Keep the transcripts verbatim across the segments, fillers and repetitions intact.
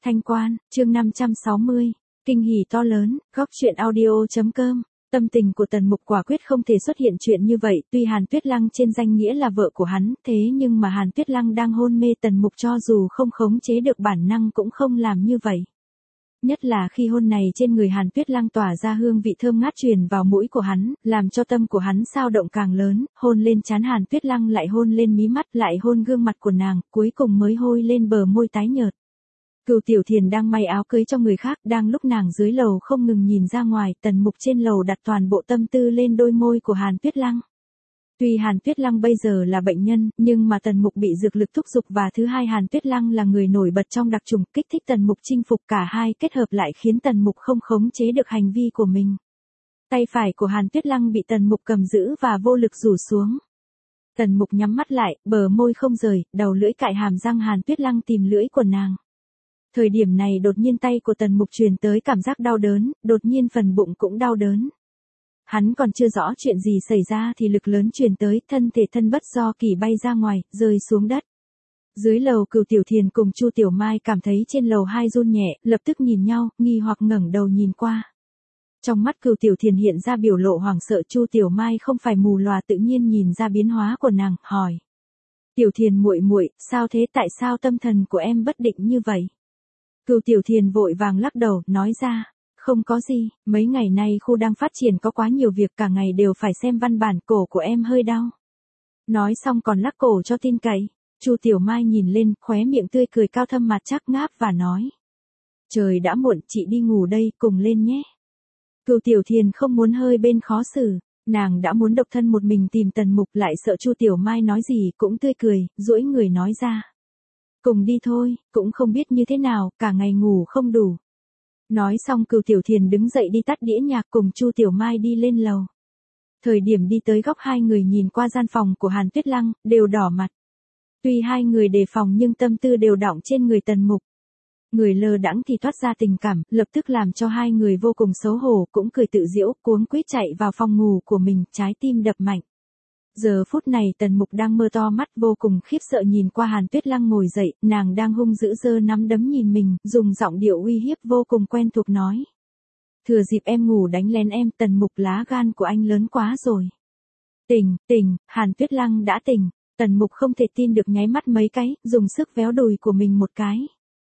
Thanh Quan, chương năm trăm sáu mươi, kinh hỉ to lớn, góc truyện audio.com. Tâm tình của Tần Mục quả quyết không thể xuất hiện chuyện như vậy, tuy Hàn Tuyết Lăng trên danh nghĩa là vợ của hắn, thế nhưng mà Hàn Tuyết Lăng đang hôn mê, Tần Mục cho dù không khống chế được bản năng cũng không làm như vậy. Nhất là khi hôn này trên người Hàn Tuyết Lăng tỏa ra hương vị thơm ngát truyền vào mũi của hắn, làm cho tâm của hắn xao động càng lớn, hôn lên trán Hàn Tuyết Lăng lại hôn lên mí mắt, lại hôn gương mặt của nàng, cuối cùng mới hôn lên bờ môi tái nhợt. Cửu Tiểu Thiền đang may áo cưới cho người khác, đang lúc nàng dưới lầu không ngừng nhìn ra ngoài, Tần Mục trên lầu đặt toàn bộ tâm tư lên đôi môi của Hàn Tuyết Lăng. Tuy Hàn Tuyết Lăng bây giờ là bệnh nhân, nhưng mà Tần Mục bị dược lực thúc giục, và thứ hai Hàn Tuyết Lăng là người nổi bật trong đặc trùng, kích thích Tần Mục chinh phục, cả hai kết hợp lại khiến Tần Mục không khống chế được hành vi của mình. Tay phải của Hàn Tuyết Lăng bị Tần Mục cầm giữ và vô lực rủ xuống. Tần Mục nhắm mắt lại, bờ môi không rời, đầu lưỡi cạy hàm răng Hàn Tuyết Lăng tìm lưỡi của nàng. Thời điểm này đột nhiên tay của Tần Mục truyền tới cảm giác đau đớn, đột nhiên phần bụng cũng đau đớn. Hắn còn chưa rõ chuyện gì xảy ra thì lực lớn truyền tới, thân thể thân bất do kỳ bay ra ngoài, rơi xuống đất. Dưới lầu Cửu Tiểu Thiền cùng Chu Tiểu Mai cảm thấy trên lầu hai run nhẹ, lập tức nhìn nhau, nghi hoặc ngẩng đầu nhìn qua. Trong mắt Cửu Tiểu Thiền hiện ra biểu lộ hoảng sợ, Chu Tiểu Mai không phải mù lòa tự nhiên nhìn ra biến hóa của nàng, hỏi: "Tiểu Thiền muội muội, sao thế, tại sao tâm thần của em bất định như vậy?" Cửu Tiểu Thiền vội vàng lắc đầu, nói ra: "Không có gì, mấy ngày nay khu đang phát triển có quá nhiều việc, cả ngày đều phải xem văn bản, cổ của em hơi đau." Nói xong còn lắc cổ cho tin cậy. Chu Tiểu Mai nhìn lên, khóe miệng tươi cười cao thâm mặt chắc ngáp và nói: "Trời đã muộn, chị đi ngủ đây, cùng lên nhé." Cửu Tiểu Thiền không muốn hơi bên khó xử, nàng đã muốn độc thân một mình tìm Tần Mục, lại sợ Chu Tiểu Mai nói gì, cũng tươi cười, duỗi người nói ra: "Cùng đi thôi, cũng không biết như thế nào, cả ngày ngủ không đủ." Nói xong Cửu Tiểu Thiền đứng dậy đi tắt đĩa nhạc, cùng Chu Tiểu Mai đi lên lầu. Thời điểm đi tới góc, hai người nhìn qua gian phòng của Hàn Tuyết Lăng, đều đỏ mặt. Tuy hai người đề phòng nhưng tâm tư đều đọng trên người Tần Mục. Người lơ đãng thì thoát ra tình cảm, lập tức làm cho hai người vô cùng xấu hổ, cũng cười tự giễu, cuống quýt chạy vào phòng ngủ của mình, trái tim đập mạnh. Giờ phút này Tần Mục đang mơ to mắt, vô cùng khiếp sợ nhìn qua Hàn Tuyết Lăng ngồi dậy, nàng đang hung dữ giơ nắm đấm nhìn mình, dùng giọng điệu uy hiếp vô cùng quen thuộc nói: "Thừa dịp em ngủ đánh lén em." Tần Mục, lá gan của anh lớn quá rồi. "Tỉnh, tỉnh." Hàn Tuyết Lăng đã tỉnh. Tần Mục không thể tin được, nháy mắt mấy cái, dùng sức véo đùi của mình một cái.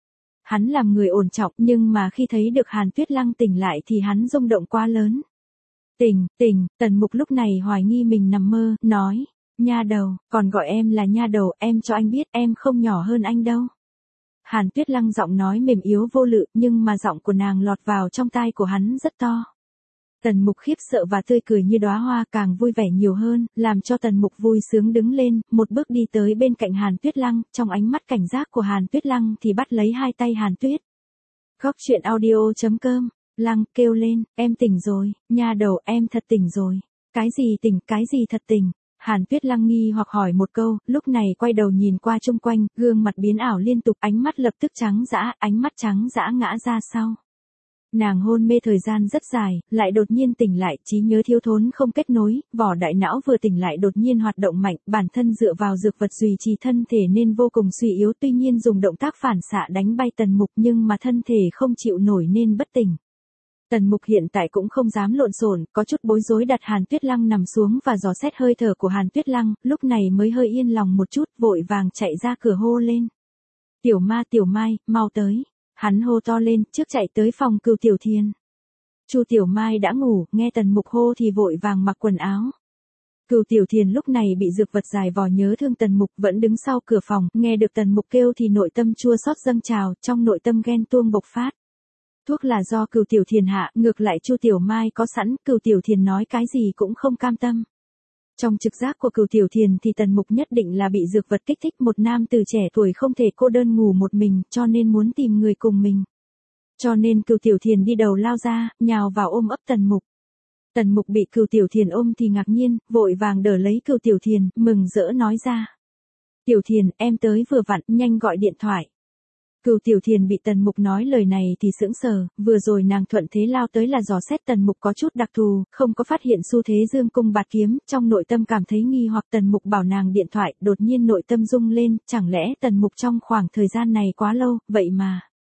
Hắn làm người ổn trọng, nhưng mà khi thấy được Hàn Tuyết Lăng tỉnh lại thì hắn rung động quá lớn. "Tỉnh, tỉnh." Tần Mục lúc này hoài nghi mình nằm mơ, nói: "Nha đầu, còn gọi em là nha đầu, em cho anh biết em không nhỏ hơn anh đâu." Hàn Tuyết Lăng giọng nói mềm yếu vô lự, nhưng mà giọng của nàng lọt vào trong tai của hắn rất to. Tần Mục khiếp sợ và tươi cười như đóa hoa càng vui vẻ nhiều hơn, làm cho Tần Mục vui sướng đứng lên, một bước đi tới bên cạnh Hàn Tuyết Lăng, trong ánh mắt cảnh giác của Hàn Tuyết Lăng thì bắt lấy hai tay Hàn Tuyết. Góc truyện audio.com. Lăng kêu lên: "Em tỉnh rồi, nha đầu, em thật tỉnh rồi." "Cái gì tỉnh, cái gì thật tỉnh?" Hàn Tuyết Lăng nghi hoặc hỏi một câu, lúc này quay đầu nhìn qua chung quanh, gương mặt biến ảo liên tục, ánh mắt lập tức trắng dã, ánh mắt trắng dã ngã ra sau. Nàng hôn mê thời gian rất dài, lại đột nhiên tỉnh lại, trí nhớ thiếu thốn không kết nối, vỏ đại não vừa tỉnh lại đột nhiên hoạt động mạnh, bản thân dựa vào dược vật duy trì thân thể nên vô cùng suy yếu, tuy nhiên dùng động tác phản xạ đánh bay Tần Mục, nhưng mà thân thể không chịu nổi nên bất tỉnh. Tần Mục hiện tại cũng không dám lộn xộn, có chút bối rối đặt Hàn Tuyết Lăng nằm xuống và dò xét hơi thở của Hàn Tuyết Lăng, lúc này mới hơi yên lòng một chút, vội vàng chạy ra cửa hô lên: "Tiểu Ma, Tiểu Mai, mau tới." Hắn hô to lên, trước chạy tới phòng Cửu Tiểu Thiền. Chu Tiểu Mai đã ngủ, nghe Tần Mục hô thì vội vàng mặc quần áo. Cửu Tiểu Thiền lúc này bị dược vật dài vò nhớ thương Tần Mục, vẫn đứng sau cửa phòng, nghe được Tần Mục kêu thì nội tâm chua xót dâng trào, trong nội tâm ghen tuông bộc phát. Thuốc là do Cửu Tiểu Thiền hạ, ngược lại Chu Tiểu Mai có sẵn, Cửu Tiểu Thiền nói cái gì cũng không cam tâm. Trong trực giác của Cửu Tiểu Thiền thì Tần Mục nhất định là bị dược vật kích thích, một nam từ trẻ tuổi không thể cô đơn ngủ một mình, cho nên muốn tìm người cùng mình. Cho nên Cửu Tiểu Thiền đi đầu lao ra, nhào vào ôm ấp Tần Mục. Tần Mục bị Cửu Tiểu Thiền ôm thì ngạc nhiên, vội vàng đỡ lấy Cửu Tiểu Thiền, mừng rỡ nói ra: "Tiểu Thiền, em tới vừa vặn, nhanh gọi điện thoại." Cửu Tiểu Thiền bị Tần Mục nói lời này thì sững sờ, vừa rồi nàng thuận thế lao tới là dò xét Tần Mục có chút đặc thù, không có phát hiện xu thế dương cung bạt kiếm, trong nội tâm cảm thấy nghi hoặc. Tần Mục bảo nàng điện thoại, đột nhiên nội tâm rung lên, chẳng lẽ Tần Mục trong khoảng thời gian này quá lâu, vậy mà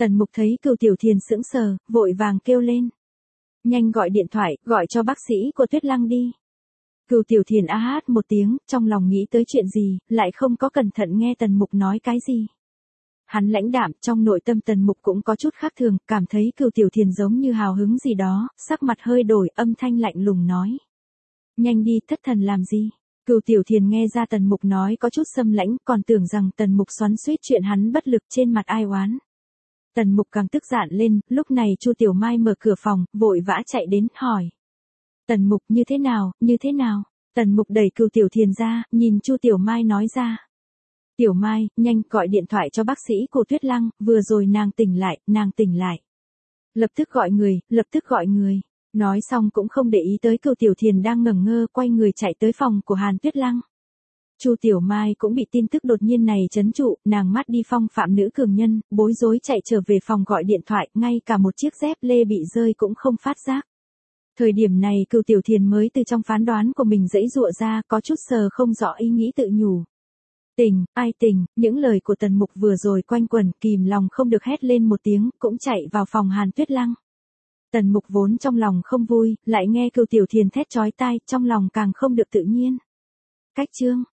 Tần Mục thấy Cửu Tiểu Thiền sững sờ, vội vàng kêu lên. Nhanh gọi điện thoại, gọi cho bác sĩ của Tuyết Lăng đi. Cửu Tiểu Thiền a hát một tiếng, trong lòng nghĩ tới chuyện gì, lại không có cẩn thận nghe Tần Mục nói cái gì. Hắn lãnh đạm, trong nội tâm Tần Mục cũng có chút khác thường, cảm thấy Cửu Tiểu Thiền giống như hào hứng gì đó, sắc mặt hơi đổi, âm thanh lạnh lùng nói. Nhanh đi, thất thần làm gì? Cửu Tiểu Thiền nghe ra Tần Mục nói có chút xâm lãnh, còn tưởng rằng Tần Mục xoắn xuýt chuyện hắn bất lực, trên mặt ai oán. Tần Mục càng tức giận lên, lúc này Chu Tiểu Mai mở cửa phòng, vội vã chạy đến, hỏi. Tần Mục, như thế nào, như thế nào? Tần Mục đẩy Cửu Tiểu Thiền ra, nhìn Chu Tiểu Mai nói ra. Tiểu Mai, nhanh gọi điện thoại cho bác sĩ của Tuyết Lăng, vừa rồi nàng tỉnh lại, nàng tỉnh lại. Lập tức gọi người, lập tức gọi người. Nói xong cũng không để ý tới Cửu Tiểu Thiền đang ngẩn ngơ, quay người chạy tới phòng của Hàn Tuyết Lăng. Chu Tiểu Mai cũng bị tin tức đột nhiên này chấn trụ, nàng mắt đi phong phạm nữ cường nhân, bối rối chạy trở về phòng gọi điện thoại, ngay cả một chiếc dép lê bị rơi cũng không phát giác. Thời điểm này Cửu Tiểu Thiền mới từ trong phán đoán của mình giãy giụa ra, có chút sờ không rõ ý nghĩ tự nhủ. Tình, ai tình, những lời của Tần Mục vừa rồi quanh quẩn, kìm lòng không được hét lên một tiếng, cũng chạy vào phòng Hàn Tuyết Lăng. Tần Mục vốn trong lòng không vui, lại nghe Cửu Tiểu Thiền thét chói tai, trong lòng càng không được tự nhiên. Cách chương